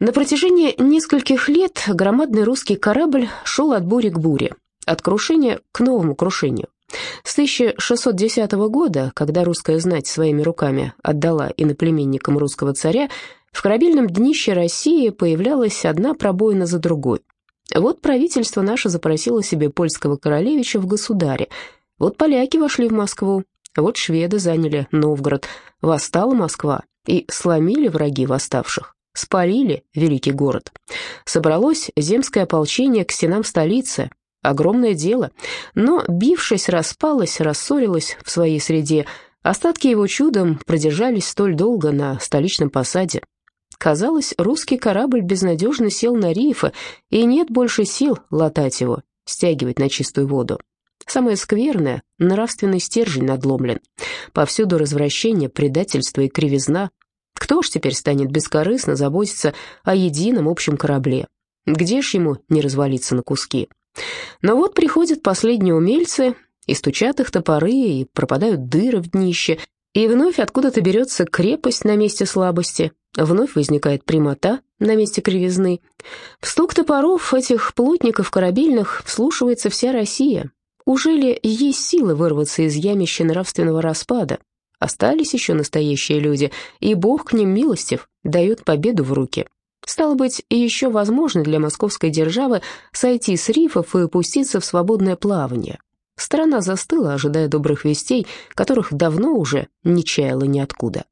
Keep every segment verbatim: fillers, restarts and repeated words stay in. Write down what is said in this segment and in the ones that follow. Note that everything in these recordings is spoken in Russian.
На протяжении нескольких лет громадный русский корабль шел от бури к буре, от крушения к новому крушению. С тысяча шестьсот десятого года, когда русская знать своими руками отдала иноплеменникам русского царя, в корабельном днище России появлялась одна пробоина за другой. Вот правительство наше запросило себе польского королевича в государе, вот поляки вошли в Москву, вот шведы заняли Новгород, восстала Москва, и сломили враги восставших, спалили великий город. Собралось земское ополчение к стенам столицы, огромное дело, но, бившись, распалось, рассорилось в своей среде, остатки его чудом продержались столь долго на столичном посаде. Казалось, русский корабль безнадежно сел на рифы, и нет больше сил латать его, стягивать на чистую воду. Самое скверное — нравственный стержень надломлен. Повсюду развращение, предательство и кривизна. Кто ж теперь станет бескорыстно заботиться о едином общем корабле? Где ж ему не развалиться на куски? Но вот приходят последние умельцы, и стучат их топоры, и пропадают дыры в днище, и вновь откуда-то берется крепость на месте слабости, вновь возникает прямота на месте кривизны. В стук топоров этих плотников корабельных вслушивается вся Россия. Ужели есть силы вырваться из ямища нравственного распада? Остались еще настоящие люди, и Бог к ним милостив, дает победу в руки. Стало быть, еще возможно для московской державы сойти с рифов и пуститься в свободное плавание. Страна застыла, ожидая добрых вестей, которых давно уже не чаяла ниоткуда.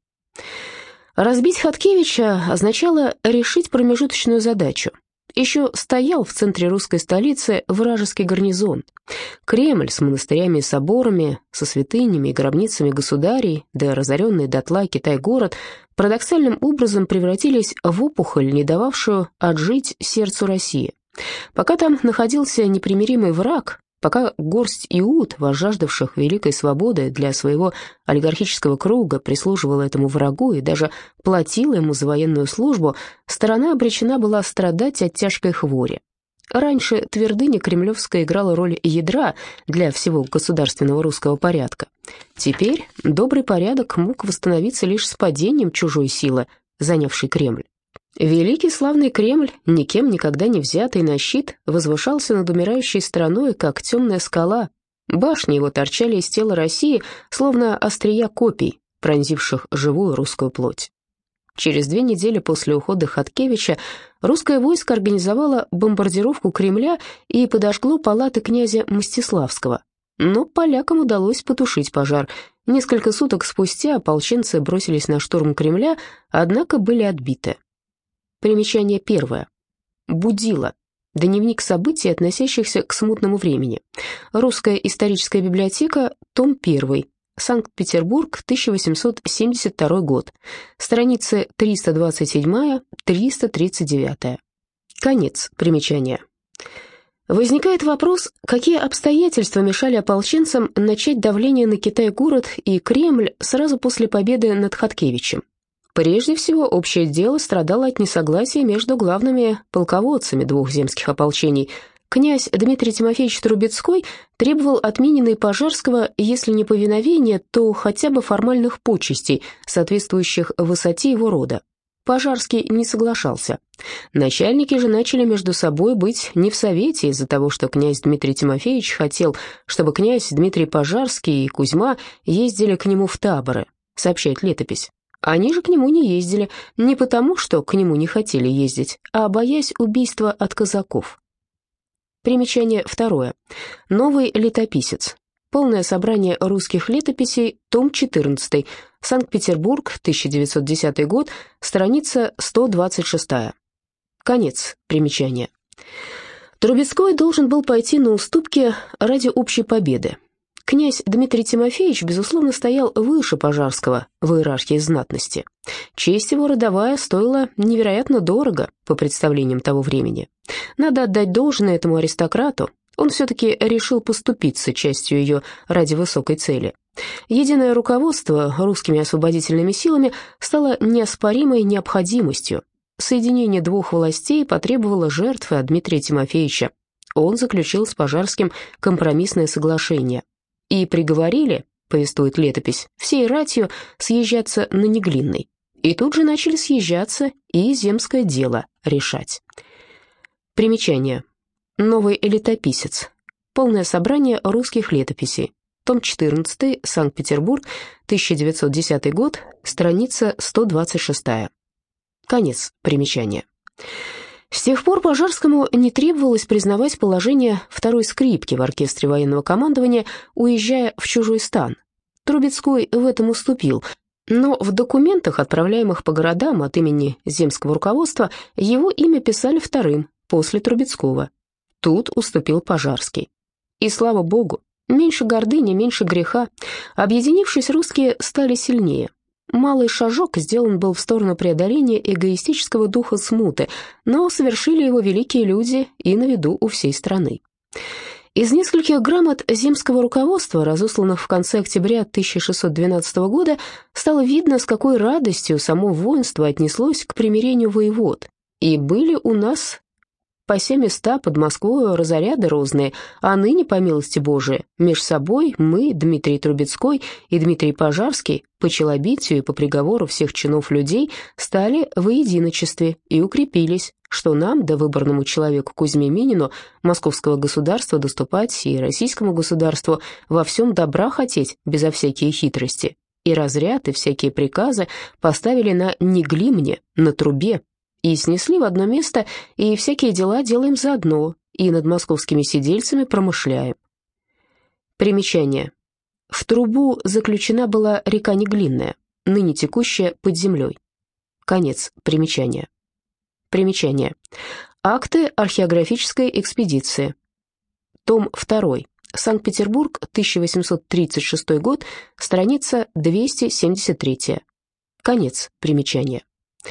Разбить Хаткевича означало решить промежуточную задачу. Еще стоял в центре русской столицы вражеский гарнизон. Кремль с монастырями и соборами, со святынями и гробницами государей, да разоренный дотла Китай-город парадоксальным образом превратились в опухоль, не дававшую отжить сердцу России. Пока там находился непримиримый враг, пока горсть иуд, возжаждавших великой свободы для своего олигархического круга, прислуживала этому врагу и даже платила ему за военную службу, страна обречена была страдать от тяжкой хвори. Раньше твердыня кремлевская играла роль ядра для всего государственного русского порядка. Теперь добрый порядок мог восстановиться лишь с падением чужой силы, занявшей Кремль. Великий славный Кремль, никем никогда не взятый на щит, возвышался над умирающей страной, как темная скала. Башни его торчали из тела России, словно острия копий, пронзивших живую русскую плоть. Через две недели после ухода Хаткевича русское войско организовало бомбардировку Кремля и подожгло палаты князя Мстиславского. Но полякам удалось потушить пожар. Несколько суток спустя ополченцы бросились на штурм Кремля, однако были отбиты. Примечание первое. Будило. Дневник событий, относящихся к смутному времени. Русская историческая библиотека, том один. Санкт-Петербург, тысяча восемьсот семьдесят второй год. Страницы триста двадцать семь — триста тридцать девять. Конец примечания. Возникает вопрос, какие обстоятельства мешали ополченцам начать давление на Китай-город и Кремль сразу после победы над Хаткевичем. Прежде всего, общее дело страдало от несогласия между главными полководцами двух земских ополчений. Князь Дмитрий Тимофеевич Трубецкой требовал от Минина и Пожарского, если не повиновения, то хотя бы формальных почестей, соответствующих высоте его рода. Пожарский не соглашался. Начальники же начали между собой быть не в совете из-за того, что князь Дмитрий Тимофеевич хотел, чтобы князь Дмитрий Пожарский и Кузьма ездили к нему в таборы, сообщает летопись. Они же к нему не ездили, не потому, что к нему не хотели ездить, а боясь убийства от казаков. Примечание второе. Новый летописец. Полное собрание русских летописей, том четырнадцатый. Санкт-Петербург, тысяча девятьсот десятый год, страница сто двадцать шесть. Конец примечания. Трубецкой должен был пойти на уступки ради общей победы. Князь Дмитрий Тимофеевич, безусловно, стоял выше Пожарского в иерархии знатности. Честь его родовая стоила невероятно дорого по представлениям того времени. Надо отдать должное этому аристократу, он все-таки решил поступиться частью ее ради высокой цели. Единое руководство русскими освободительными силами стало неоспоримой необходимостью. Соединение двух властей потребовало жертвы от Дмитрия Тимофеевича. Он заключил с Пожарским компромиссное соглашение. И приговорили, повествует летопись, всей ратью съезжаться на Неглинный. И тут же начали съезжаться и земское дело решать. Примечание. Новый летописец. Полное собрание русских летописей. Том четырнадцатый, Санкт-Петербург, тысяча девятьсот десятый год, страница сто двадцать шесть. Конец примечания. С тех пор Пожарскому не требовалось признавать положение второй скрипки в оркестре военного командования, уезжая в чужой стан. Трубецкой в этом уступил, но в документах, отправляемых по городам от имени земского руководства, его имя писали вторым, после Трубецкого. Тут уступил Пожарский. И слава богу, меньше гордыни, меньше греха. Объединившись, русские стали сильнее. Малый шажок сделан был в сторону преодоления эгоистического духа смуты, но совершили его великие люди и на виду у всей страны. Из нескольких грамот земского руководства, разосланных в конце октября тысяча шестьсот двенадцатого года, стало видно, с какой радостью само воинство отнеслось к примирению воевод. И были у нас по все места под Москвою разоряды розные, а ныне, по милости Божией, меж собой мы, Дмитрий Трубецкой и Дмитрий Пожарский, по челобитию и по приговору всех чинов людей, стали во единочестве и укрепились, что нам, да выборному человеку Кузьме Минину, московского государства доступать и российскому государству во всем добра хотеть, безо всякие хитрости. И разряд, и всякие приказы поставили на неглимне, на трубе, и снесли в одно место, и всякие дела делаем заодно, и над московскими сидельцами промышляем. Примечание. В трубу заключена была река Неглинная, ныне текущая под землей. Конец примечания. Примечание. Акты археографической экспедиции. Том второй. Санкт-Петербург, тысяча восемьсот тридцать шестой год, страница двести семьдесят три. Конец примечания.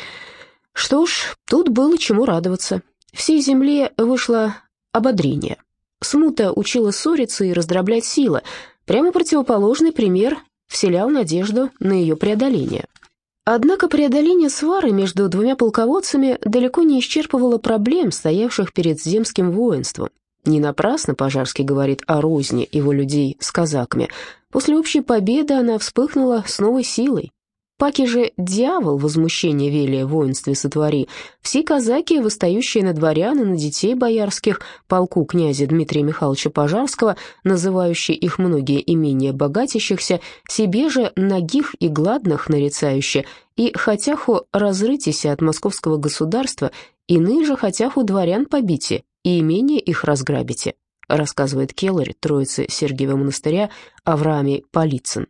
Что ж, тут было чему радоваться. Всей земле вышло ободрение. Смута учила ссориться и раздроблять силы. Прямо противоположный пример вселял надежду на ее преодоление. Однако преодоление свары между двумя полководцами далеко не исчерпывало проблем, стоявших перед земским воинством. Не напрасно Пожарский говорит о розни его людей с казаками. После общей победы она вспыхнула с новой силой. Паки же дьявол возмущение велия в воинстве сотвори. Все казаки, восстающие на дворян и на детей боярских, полку князя Дмитрия Михайловича Пожарского, называющие их многие имения богатящихся, себе же нагих и гладных нарицающие, и хотяху разрытися от московского государства, иные же хотяху дворян побите, и имения их разграбите, рассказывает келарь Троицы Сергиева монастыря Авраамий Полицын.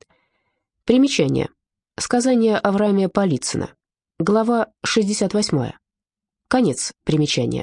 Примечание. Сказание Авраамия Полицына. Глава шестьдесят восьмая. Конец примечания.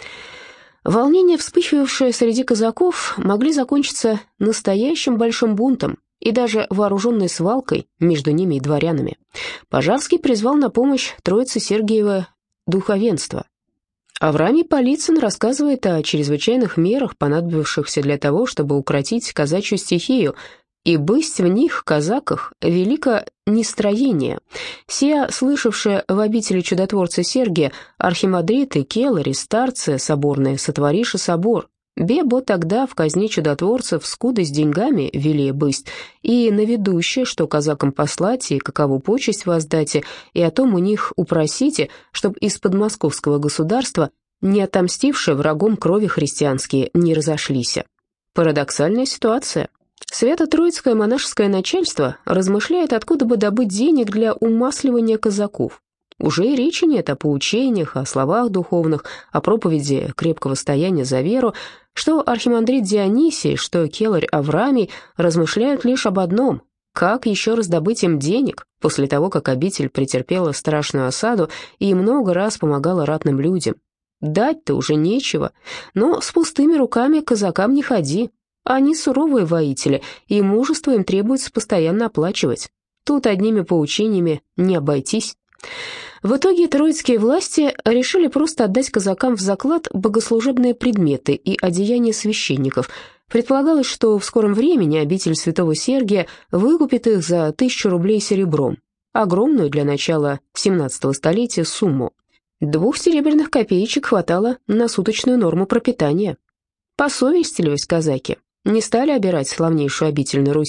Волнения, вспыхивавшие среди казаков, могли закончиться настоящим большим бунтом и даже вооруженной свалкой между ними и дворянами. Пожарский призвал на помощь Троицы Сергиева духовенство. Авраамий Полицын рассказывает о чрезвычайных мерах, понадобившихся для того, чтобы укротить казачью стихию, и бысть в них, казаках, велико нестроение. Сия, слышавшие в обители чудотворца Сергия, архимандриты, келари, старцы, соборные, сотвориши собор, бебо тогда в казне чудотворцев скудо с деньгами вели бысть, и наведуще, что казакам послать, и какову почесть воздате, и о том у них упросите, чтоб из-под московского государства, не отомстившие врагом крови христианские, не разошлись. Парадоксальная ситуация. Свято-Троицкое монашеское начальство размышляет, откуда бы добыть денег для умасливания казаков. Уже и речи нет о поучениях, о словах духовных, о проповеди крепкого стояния за веру, что архимандрит Дионисий, что келарь Авраамий размышляют лишь об одном – как еще раздобыть им денег, после того, как обитель претерпела страшную осаду и много раз помогала ратным людям. Дать-то уже нечего, но с пустыми руками к казакам не ходи. Они суровые воители, и мужество им требуется постоянно оплачивать. Тут одними поучениями не обойтись. В итоге троицкие власти решили просто отдать казакам в заклад богослужебные предметы и одеяния священников. Предполагалось, что в скором времени обитель святого Сергия выкупит их за тысячу рублей серебром, огромную для начала семнадцатого столетия сумму. Двух серебряных копеечек хватало на суточную норму пропитания. Посовестились казаки. Не стали обирать славнейшую обитель на Руси.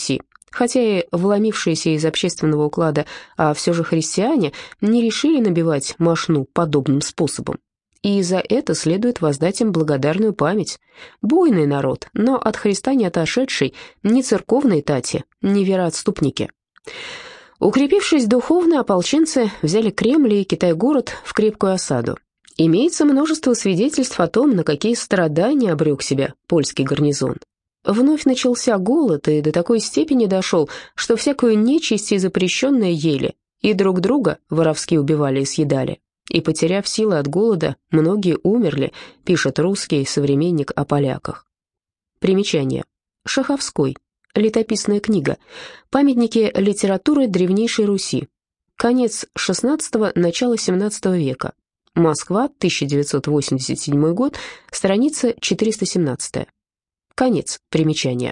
Хотя и вломившиеся из общественного уклада, а все же христиане, не решили набивать мошну подобным способом. И за это следует воздать им благодарную память. Буйный народ, но от Христа не отошедший, ни церковной тати, ни вероотступники. Укрепившись духовно, ополченцы взяли Кремль и Китай-город в крепкую осаду. Имеется множество свидетельств о том, на какие страдания обрек себя польский гарнизон. Вновь начался голод, и до такой степени дошел, что всякую нечисть и запрещенное ели, и друг друга воровски убивали и съедали. И, потеряв силы от голода, многие умерли, пишет русский современник о поляках. Примечание. Шаховской. Летописная книга. Памятники литературы древнейшей Руси. Конец шестнадцатого, начало семнадцатого века. Москва, тысяча девятьсот восемьдесят седьмой год, страница четыреста семнадцать. Конец примечания.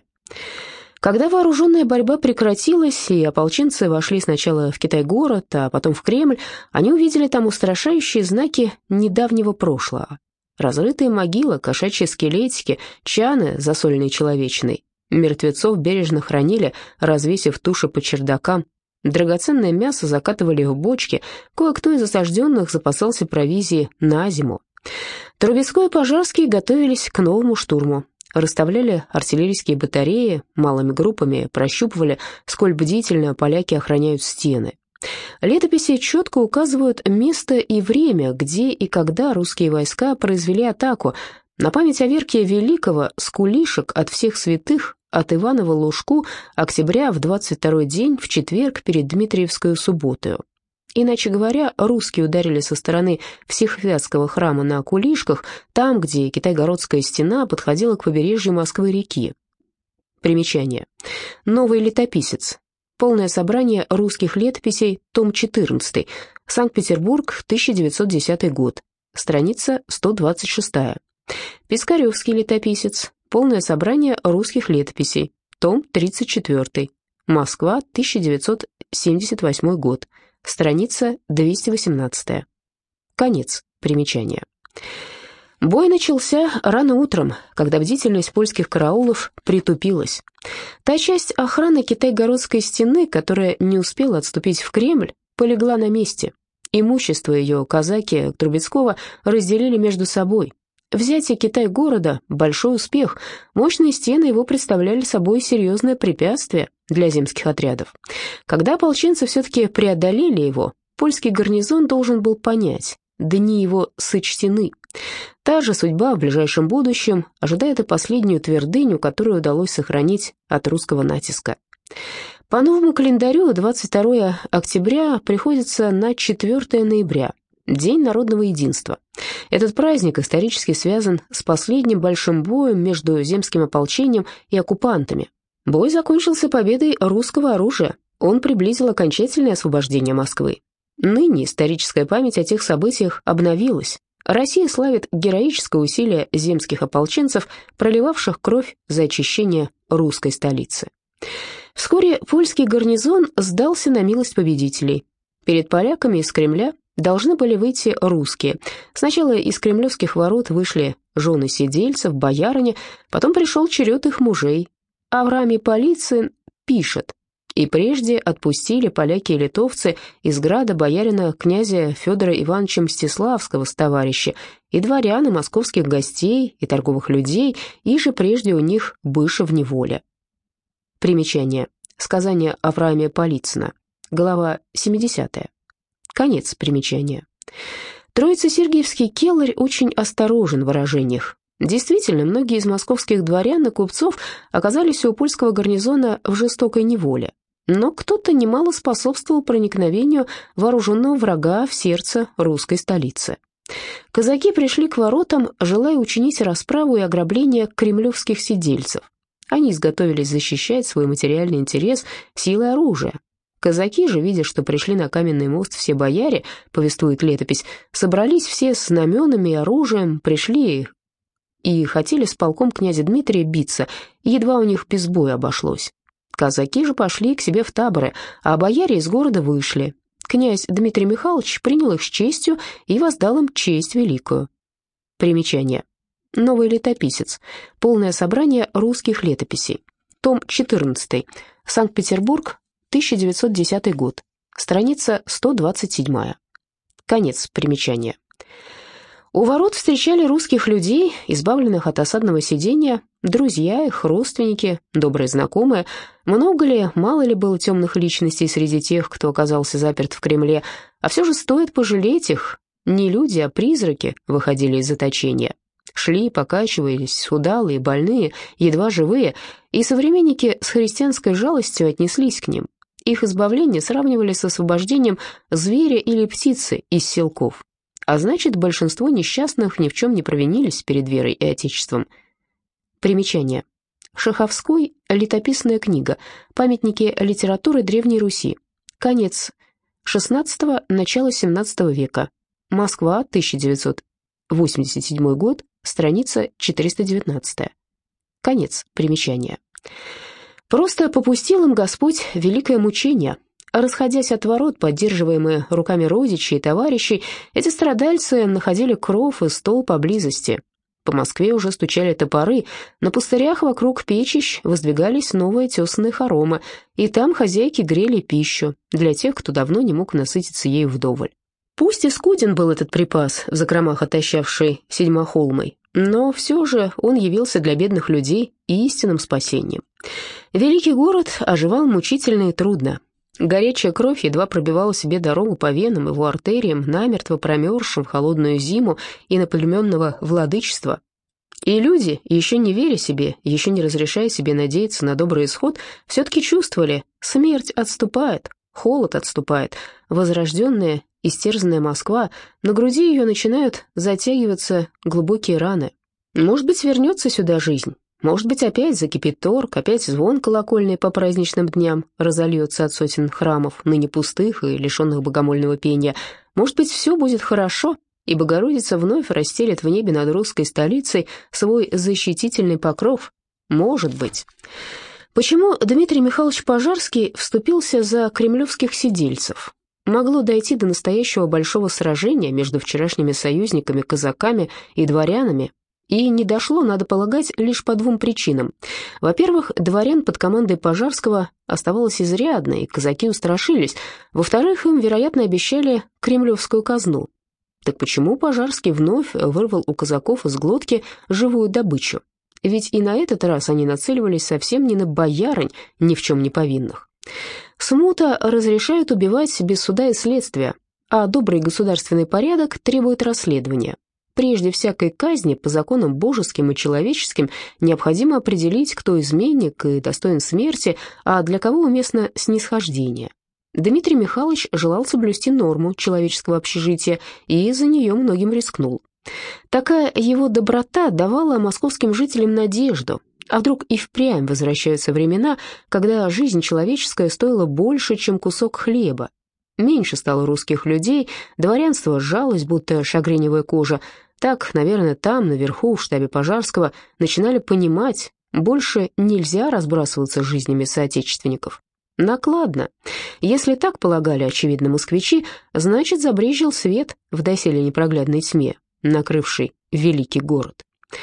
Когда вооруженная борьба прекратилась, и ополченцы вошли сначала в Китай-город, а потом в Кремль, они увидели там устрашающие знаки недавнего прошлого. Разрытые могилы, кошачьи скелетики, чаны, засоленные человечиной. Мертвецов бережно хранили, развесив туши по чердакам. Драгоценное мясо закатывали в бочки, кое-кто из осажденных запасался провизией на зиму. Трубецкой и Пожарский готовились к новому штурму. Расставляли артиллерийские батареи, малыми группами прощупывали, сколь бдительно поляки охраняют стены. Летописи четко указывают место и время, где и когда русские войска произвели атаку. На память о Верке Великого с Кулишек от всех святых, от Иванова Лужку, октября в двадцать второй день, в четверг перед Дмитриевской субботою. Иначе говоря, русские ударили со стороны Всехвятского храма на Кулишках, там, где Китай-городская стена подходила к побережью Москвы-реки. Примечание. Новый летописец. Полное собрание русских летописей, том четырнадцатый. Санкт-Петербург, тысяча девятьсот десятый год. Страница сто двадцать шестая. Пискаревский летописец. Полное собрание русских летописей, том тридцать четвертый. Москва, тысяча девятьсот семьдесят восьмой год. Страница двести восемнадцатая. Конец примечания. Бой начался рано утром, когда бдительность польских караулов притупилась. Та часть охраны Китай-городской стены, которая не успела отступить в Кремль, полегла на месте. Имущество ее казаки Трубецкого разделили между собой. Взятие Китай-города – большой успех. Мощные стены его представляли собой серьезное препятствие для земских отрядов. Когда ополченцы все-таки преодолели его, польский гарнизон должен был понять – дни его сочтены. Та же судьба в ближайшем будущем ожидает и последнюю твердыню, которую удалось сохранить от русского натиска. По новому календарю двадцать второе октября приходится на четвёртое ноября. День народного единства. Этот праздник исторически связан с последним большим боем между земским ополчением и оккупантами. Бой закончился победой русского оружия. Он приблизил окончательное освобождение Москвы. Ныне историческая память о тех событиях обновилась. Россия славит героическое усилие земских ополченцев, проливавших кровь за очищение русской столицы. Вскоре польский гарнизон сдался на милость победителей. Перед поляками из Кремля должны были выйти русские. Сначала из кремлевских ворот вышли жены сидельцев, боярыне, потом пришел черед их мужей. Авраам Полицын пишет: «И прежде отпустили поляки и литовцы из града боярина князя Федора Ивановича Мстиславского с товарища, и дворян, и московских гостей, и торговых людей, и же прежде у них быша в неволе». Примечание. Сказание Авраама Полицына. Глава семидесятая. Конец примечания. Троице-Сергиевский келарь очень осторожен в выражениях. Действительно, многие из московских дворян и купцов оказались у польского гарнизона в жестокой неволе. Но кто-то немало способствовал проникновению вооруженного врага в сердце русской столицы. Казаки пришли к воротам, желая учинить расправу и ограбление кремлевских сидельцев. Они изготовились защищать свой материальный интерес силой оружия. Казаки же, видя, что пришли на каменный мост все бояре, повествует летопись, собрались все с знаменами и оружием, пришли и хотели с полком князя Дмитрия биться, и едва у них без боя обошлось. Казаки же пошли к себе в таборы, а бояре из города вышли. Князь Дмитрий Михайлович принял их с честью и воздал им честь великую. Примечание. Новый летописец. Полное собрание русских летописей. том четырнадцатый, Санкт-Петербург, тысяча девятьсот десятый год, страница сто двадцать семь. Конец примечания. У ворот встречали русских людей, избавленных от осадного сидения, друзья их, родственники, добрые знакомые. Много ли, мало ли было темных личностей среди тех, кто оказался заперт в Кремле, а все же стоит пожалеть их. Не люди, а призраки выходили из заточения. Шли, покачивались, удалые, больные, едва живые, и современники с христианской жалостью отнеслись к ним. Их избавление сравнивали с освобождением зверя или птицы из селков. А значит, большинство несчастных ни в чем не провинились перед верой и Отечеством. Примечание. Шаховской. Летописная книга. Памятники литературы Древней Руси. Конец шестнадцатого, начало семнадцатого века. Москва, тысяча девятьсот восемьдесят седьмой год, страница четыреста девятнадцать. Конец примечания. Просто попустил им Господь великое мучение. Расходясь от ворот, поддерживаемые руками родичей и товарищей, эти страдальцы находили кров и стол поблизости. По Москве уже стучали топоры, на пустырях вокруг печищ воздвигались новые тесаные хоромы, и там хозяйки грели пищу для тех, кто давно не мог насытиться ею вдоволь. Пусть и скуден был этот припас, в закромах отощавший седьмохолмой, но все же он явился для бедных людей истинным спасением. Великий город оживал мучительно и трудно. Горячая кровь едва пробивала себе дорогу по венам, его артериям, намертво промерзшим в холодную зиму иноплеменного владычества. И люди, еще не веря себе, еще не разрешая себе надеяться на добрый исход, все-таки чувствовали: смерть отступает, холод отступает, возрожденная, истерзанная Москва, на груди ее начинают затягиваться глубокие раны. Может быть, вернется сюда жизнь. Может быть, опять закипит торг, опять звон колокольный по праздничным дням разольется от сотен храмов, ныне пустых и лишенных богомольного пения. Может быть, все будет хорошо, и Богородица вновь расстелит в небе над русской столицей свой защитительный покров. Может быть. Почему Дмитрий Михайлович Пожарский вступился за кремлевских сидельцев? Могло дойти до настоящего большого сражения между вчерашними союзниками-казаками и дворянами, и не дошло, надо полагать, лишь по двум причинам. Во-первых, дворян под командой Пожарского оставалось изрядно, и казаки устрашились. Во-вторых, им, вероятно, обещали кремлевскую казну. Так почему Пожарский вновь вырвал у казаков из глотки живую добычу? Ведь и на этот раз они нацеливались совсем не на боярынь, ни в чем не повинных. Смута разрешает убивать без суда и следствия, а добрый государственный порядок требует расследования. Прежде всякой казни по законам божеским и человеческим необходимо определить, кто изменник и достоин смерти, а для кого уместно снисхождение. Дмитрий Михайлович желал соблюсти норму человеческого общежития и за нее многим рискнул. Такая его доброта давала московским жителям надежду. А вдруг и впрямь возвращаются времена, когда жизнь человеческая стоила больше, чем кусок хлеба? Меньше стало русских людей, дворянство сжалось, будто шагреневая кожа. Так, наверное, там, наверху, в штабе Пожарского, начинали понимать, больше нельзя разбрасываться жизнями соотечественников. Накладно. Если так полагали, очевидно, москвичи, значит, забрезжил свет в доселе непроглядной тьме, накрывший великий город.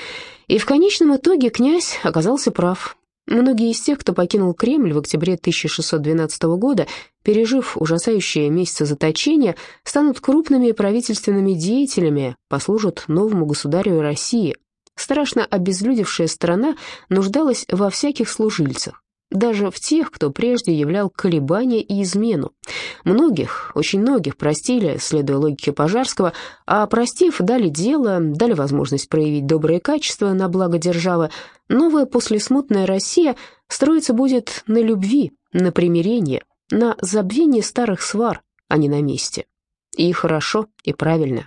И в конечном итоге князь оказался прав. Многие из тех, кто покинул Кремль в октябре тысяча шестьсот двенадцатого года, пережив ужасающие месяцы заточения, станут крупными правительственными деятелями, послужат новому государю России. Страшно обезлюдевшая страна нуждалась во всяких служильцах, даже в тех, кто прежде являл колебания и измену. Многих, очень многих простили, следуя логике Пожарского, а простив, дали дело, дали возможность проявить добрые качества на благо державы. Новая послесмутная Россия строиться будет на любви, на примирении, на забвении старых свар, а не на мести. И хорошо, и правильно.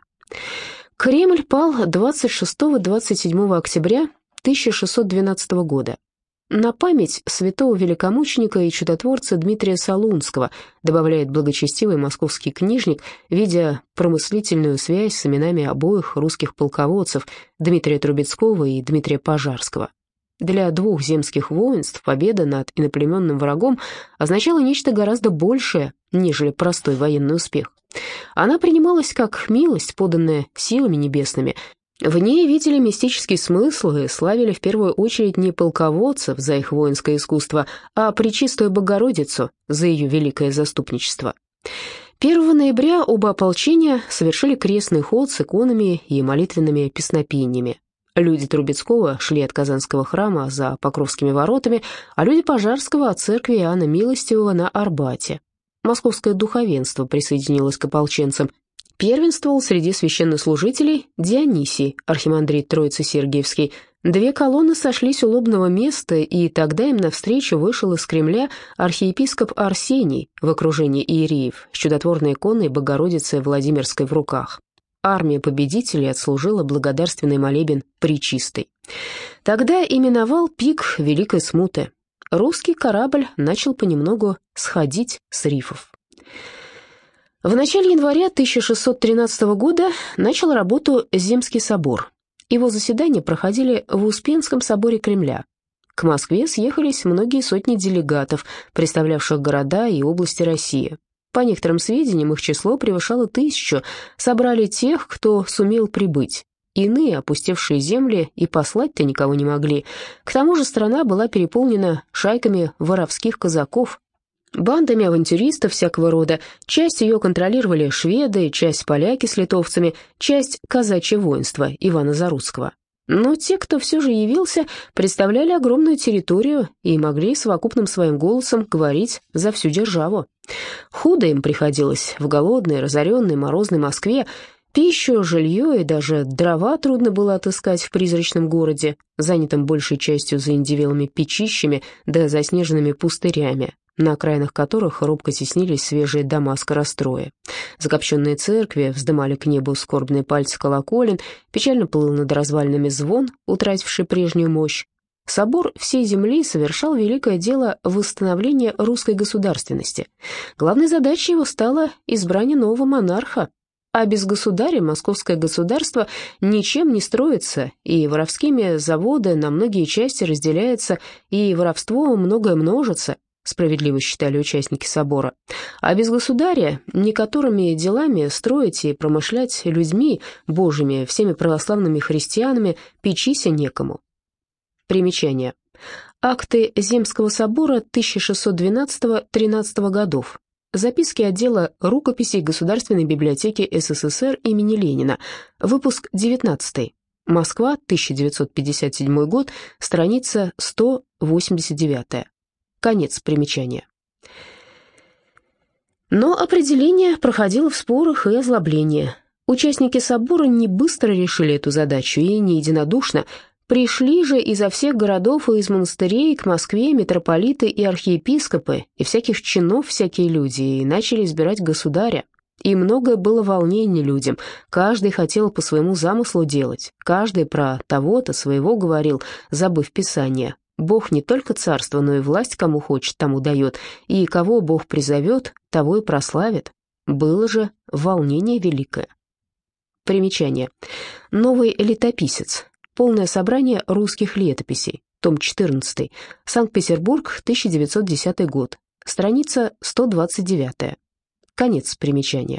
Кремль пал двадцать шестого — двадцать седьмого октября тысяча шестьсот двенадцатого года. На память святого великомученика и чудотворца Дмитрия Солунского, добавляет благочестивый московский книжник, видя промыслительную связь с именами обоих русских полководцев Дмитрия Трубецкого и Дмитрия Пожарского. Для двух земских воинств победа над иноплеменным врагом означала нечто гораздо большее, нежели простой военный успех. Она принималась как милость, поданная силами небесными. В ней видели мистический смысл и славили в первую очередь не полководцев за их воинское искусство, а Пречистую Богородицу за ее великое заступничество. первого ноября оба ополчения совершили крестный ход с иконами и молитвенными песнопениями. Люди Трубецкого шли от Казанского храма за Покровскими воротами, а люди Пожарского от церкви Иоанна Милостивого на Арбате. Московское духовенство присоединилось к ополченцам. Первенствовал среди священнослужителей Дионисий, архимандрит Троицы-Сергиевский. Две колонны сошлись у лобного места, и тогда им навстречу вышел из Кремля архиепископ Арсений в окружении иереев с чудотворной иконой Богородицы Владимирской в руках. Армия победителей отслужила благодарственный молебен Пречистой. Тогда именовал пик Великой Смуты. Русский корабль начал понемногу сходить с рифов. В начале января тысяча шестьсот тринадцатого года начал работу Земский собор. Его заседания проходили в Успенском соборе Кремля. К Москве съехались многие сотни делегатов, представлявших города и области России. По некоторым сведениям, их число превышало тысячу. Собрали тех, кто сумел прибыть. Иные, опустевшие земли, и послать-то никого не могли. К тому же страна была переполнена шайками воровских казаков, бандами авантюристов всякого рода. Часть ее контролировали шведы, часть поляки с литовцами, часть казачье воинство Ивана Заруцкого. Но те, кто все же явился, представляли огромную территорию и могли совокупным своим голосом говорить за всю державу. Худо им приходилось в голодной, разоренной, морозной Москве. Пищу, жилье и даже дрова трудно было отыскать в призрачном городе, занятом большей частью заиндевелыми печищами да заснеженными пустырями, на окраинах которых робко теснились свежие дома скоростроя. Закопченные церкви вздымали к небу скорбные пальцы колоколен, печально плыл над развалинами звон, утративший прежнюю мощь. Собор всей земли совершал великое дело восстановления русской государственности. Главной задачей его стало избрание нового монарха. А без государя московское государство ничем не строится, и воровскими заводы на многие части разделяются, и воровство многое множится, справедливо считали участники собора. А без государя некоторыми делами строить и промышлять людьми божьими, всеми православными христианами, печися некому. Примечание. Акты Земского собора тысяча шестьсот двенадцатого-тринадцатого годов. Записки отдела рукописей Государственной библиотеки СССР имени Ленина. Выпуск девятнадцатый. Москва, тысяча девятьсот пятьдесят седьмой год, страница сто восемьдесят девять. Конец примечания. Но определение проходило в спорах и озлоблении. Участники собора не быстро решили эту задачу и не единодушно. Пришли же изо всех городов и из монастырей к Москве митрополиты и архиепископы, и всяких чинов всякие люди, и начали избирать государя. И многое было волнений людям, каждый хотел по своему замыслу делать, каждый про того-то своего говорил, забыв Писание. Бог не только царство, но и власть кому хочет, тому дает, и кого Бог призовет, того и прославит. Было же волнение великое. Примечание. Новый летописец. Полное собрание русских летописей. Том четырнадцатый. Санкт-Петербург, тысяча девятьсот десятый год. Страница сто двадцать девять. Конец примечания.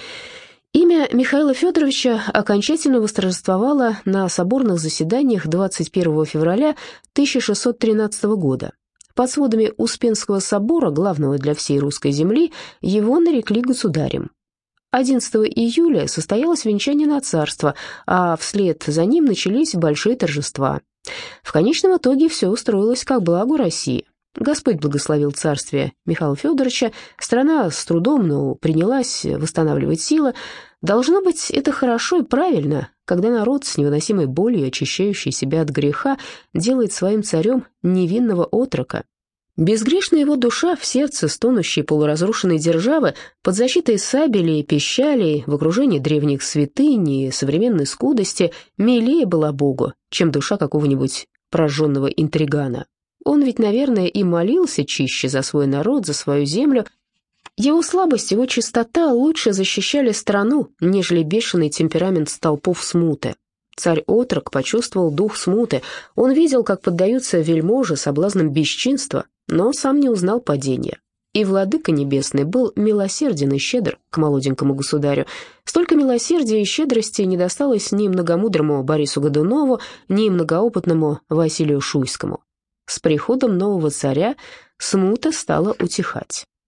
Имя Михаила Федоровича окончательно восторжествовало на соборных заседаниях двадцать первого февраля тысяча шестьсот тринадцатого года. Под сводами Успенского собора, главного для всей русской земли, его нарекли государем. одиннадцатого июля состоялось венчание на царство, а вслед за ним начались большие торжества. В конечном итоге все устроилось ко благу России. Господь благословил царствие Михаила Федоровича, страна с трудом, но принялась восстанавливать силы. Должно быть, это хорошо и правильно, когда народ с невыносимой болью, очищающий себя от греха, делает своим царем невинного отрока. Безгрешная его душа в сердце стонущей полуразрушенной державы, под защитой сабелей и пищалей, в окружении древних святынь и современной скудости, милее была Богу, чем душа какого-нибудь прожженного интригана. Он ведь, наверное, и молился чище за свой народ, за свою землю. Его слабость, его чистота лучше защищали страну, нежели бешеный темперамент столпов смуты. Царь-отрок почувствовал дух смуты. Он видел, как поддаются вельможи соблазнам бесчинства, но сам не узнал падения. И владыка небесный был милосерден и щедр к молоденькому государю. Столько милосердия и щедрости не досталось ни многомудрому Борису Годунову, ни многоопытному Василию Шуйскому. С приходом нового царя смута стала утихать.